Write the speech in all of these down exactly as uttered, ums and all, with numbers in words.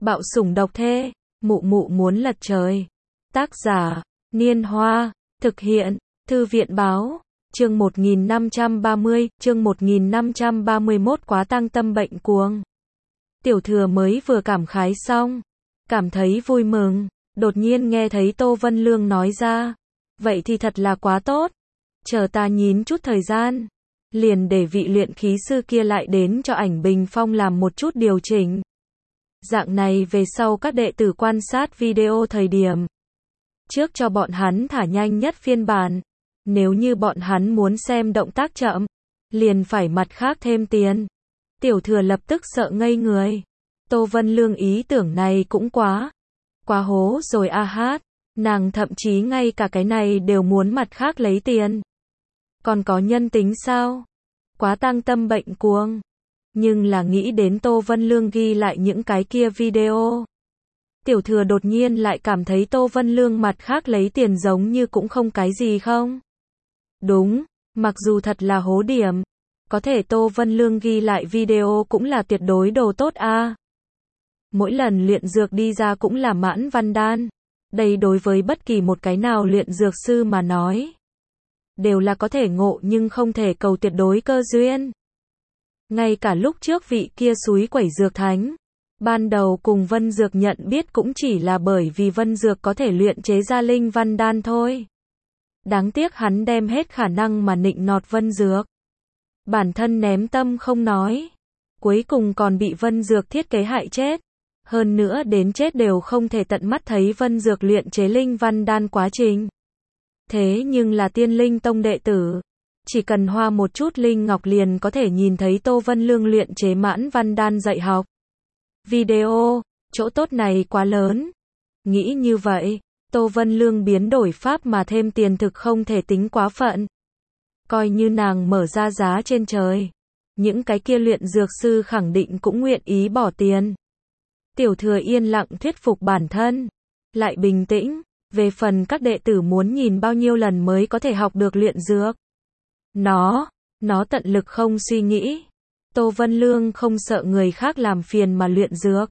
Bạo sủng độc thê, mụ mụ muốn lật trời. Tác giả, Niên Hoa, thực hiện, Thư viện báo, chương một nghìn năm trăm ba mươi, chương một nghìn năm trăm ba mươi mốt quá tăng tâm bệnh cuồng. Tiểu thừa mới vừa cảm khái xong, cảm thấy vui mừng, đột nhiên nghe thấy Tô Vân Lương nói ra, vậy thì thật là quá tốt, chờ ta nhín chút thời gian, liền để vị luyện khí sư kia lại đến cho ảnh bình phong làm một chút điều chỉnh. Dạng này về sau các đệ tử quan sát video thời điểm, trước cho bọn hắn thả nhanh nhất phiên bản, nếu như bọn hắn muốn xem động tác chậm, liền phải mặt khác thêm tiền. Tiểu thừa lập tức sợ ngây người. Tô Vân Lương ý tưởng này cũng quá, quá hố rồi a hát, nàng thậm chí ngay cả cái này đều muốn mặt khác lấy tiền. Còn có nhân tính sao? Quá tăng tâm bệnh cuồng. Nhưng là nghĩ đến Tô Vân Lương ghi lại những cái kia video. Tiểu thừa đột nhiên lại cảm thấy Tô Vân Lương mặt khác lấy tiền giống như cũng không cái gì không? Đúng, mặc dù thật là hố điểm, có thể Tô Vân Lương ghi lại video cũng là tuyệt đối đồ tốt a. À. Mỗi lần luyện dược đi ra cũng là mãn văn đan. Đây đối với bất kỳ một cái nào luyện dược sư mà nói, đều là có thể ngộ nhưng không thể cầu tuyệt đối cơ duyên. Ngay cả lúc trước vị kia súi quẩy dược thánh, ban đầu cùng Vân Dược nhận biết cũng chỉ là bởi vì Vân Dược có thể luyện chế ra linh văn đan thôi. Đáng tiếc hắn đem hết khả năng mà nịnh nọt Vân Dược. Bản thân ném tâm không nói, cuối cùng còn bị Vân Dược thiết kế hại chết. Hơn nữa đến chết đều không thể tận mắt thấy Vân Dược luyện chế linh văn đan quá trình. Thế nhưng là Tiên Linh Tông đệ tử, chỉ cần hoa một chút linh ngọc liền có thể nhìn thấy Tô Vân Lương luyện chế mãn văn đan dạy học. Video, chỗ tốt này quá lớn. Nghĩ như vậy, Tô Vân Lương biến đổi pháp mà thêm tiền thực không thể tính quá phận. Coi như nàng mở ra giá trên trời, những cái kia luyện dược sư khẳng định cũng nguyện ý bỏ tiền. Tiểu thừa yên lặng thuyết phục bản thân, lại bình tĩnh, về phần các đệ tử muốn nhìn bao nhiêu lần mới có thể học được luyện dược. Nó, nó tận lực không suy nghĩ. Tô Vân Lương không sợ người khác làm phiền mà luyện dược.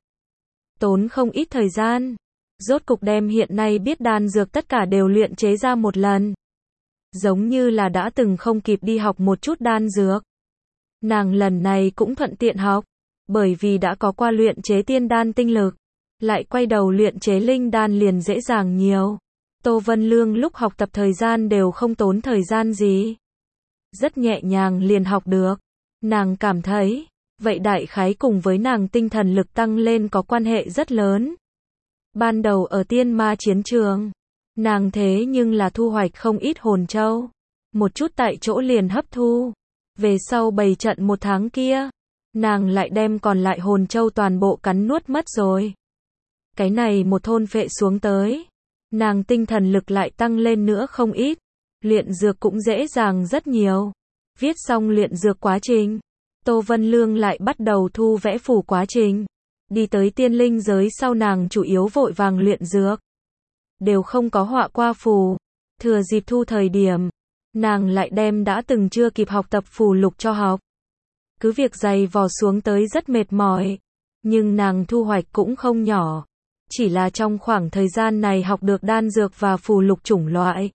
Tốn không ít thời gian, rốt cục đem hiện nay biết đan dược tất cả đều luyện chế ra một lần. Giống như là đã từng không kịp đi học một chút đan dược. Nàng lần này cũng thuận tiện học, bởi vì đã có qua luyện chế tiên đan tinh lực, lại quay đầu luyện chế linh đan liền dễ dàng nhiều. Tô Vân Lương lúc học tập thời gian đều không tốn thời gian gì. Rất nhẹ nhàng liền học được. Nàng cảm thấy, vậy đại khái cùng với nàng tinh thần lực tăng lên có quan hệ rất lớn. Ban đầu ở tiên ma chiến trường, nàng thế nhưng là thu hoạch không ít hồn châu. Một chút tại chỗ liền hấp thu. Về sau bày trận một tháng kia, nàng lại đem còn lại hồn châu toàn bộ cắn nuốt mất rồi. Cái này một thôn phệ xuống tới, nàng tinh thần lực lại tăng lên nữa không ít. Luyện dược cũng dễ dàng rất nhiều. Viết xong luyện dược quá trình, Tô Vân Lương lại bắt đầu thu vẽ phù quá trình. Đi tới tiên linh giới sau nàng chủ yếu vội vàng luyện dược, đều không có họa qua phù. Thừa dịp thu thời điểm, nàng lại đem đã từng chưa kịp học tập phù lục cho học. Cứ việc dày vò xuống tới rất mệt mỏi, nhưng nàng thu hoạch cũng không nhỏ. Chỉ là trong khoảng thời gian này học được đan dược và phù lục chủng loại,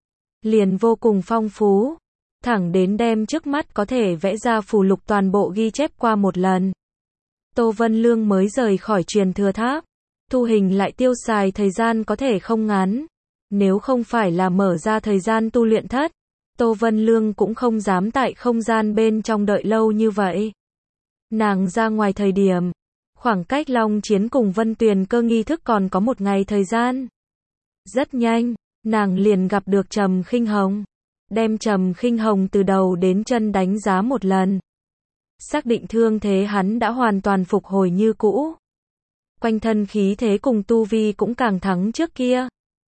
liền vô cùng phong phú. Thẳng đến đem trước mắt có thể vẽ ra phù lục toàn bộ ghi chép qua một lần. Tô Vân Lương mới rời khỏi truyền thừa tháp. Thu hình lại tiêu xài thời gian có thể không ngắn. Nếu không phải là mở ra thời gian tu luyện thất, Tô Vân Lương cũng không dám tại không gian bên trong đợi lâu như vậy. Nàng ra ngoài thời điểm, khoảng cách Long Chiến cùng Vân Tuyền Cơ nghi thức còn có một ngày thời gian. Rất nhanh, nàng liền gặp được Trầm Khinh Hồng. Đem Trầm Khinh Hồng từ đầu đến chân đánh giá một lần. Xác định thương thế hắn đã hoàn toàn phục hồi như cũ. Quanh thân khí thế cùng tu vi cũng càng thắng trước kia.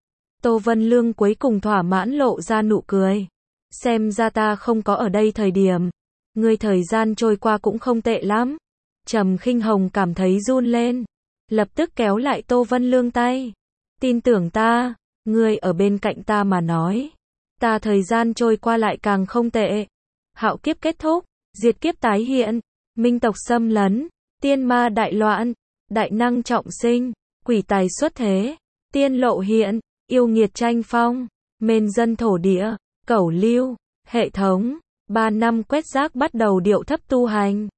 Tô Vân Lương cuối cùng thỏa mãn lộ ra nụ cười. Xem ra ta không có ở đây thời điểm, ngươi thời gian trôi qua cũng không tệ lắm. Trầm Khinh Hồng cảm thấy run lên, lập tức kéo lại Tô Vân Lương tay. Tin tưởng ta, ngươi ở bên cạnh ta mà nói, ta thời gian trôi qua lại càng không tệ. Hạo kiếp kết thúc, diệt kiếp tái hiện, minh tộc xâm lấn, tiên ma đại loạn, đại năng trọng sinh, quỷ tài xuất thế, tiên lộ hiện, yêu nghiệt tranh phong, mên dân thổ địa, cẩu lưu, hệ thống, ba năm quét rác bắt đầu điệu thấp tu hành.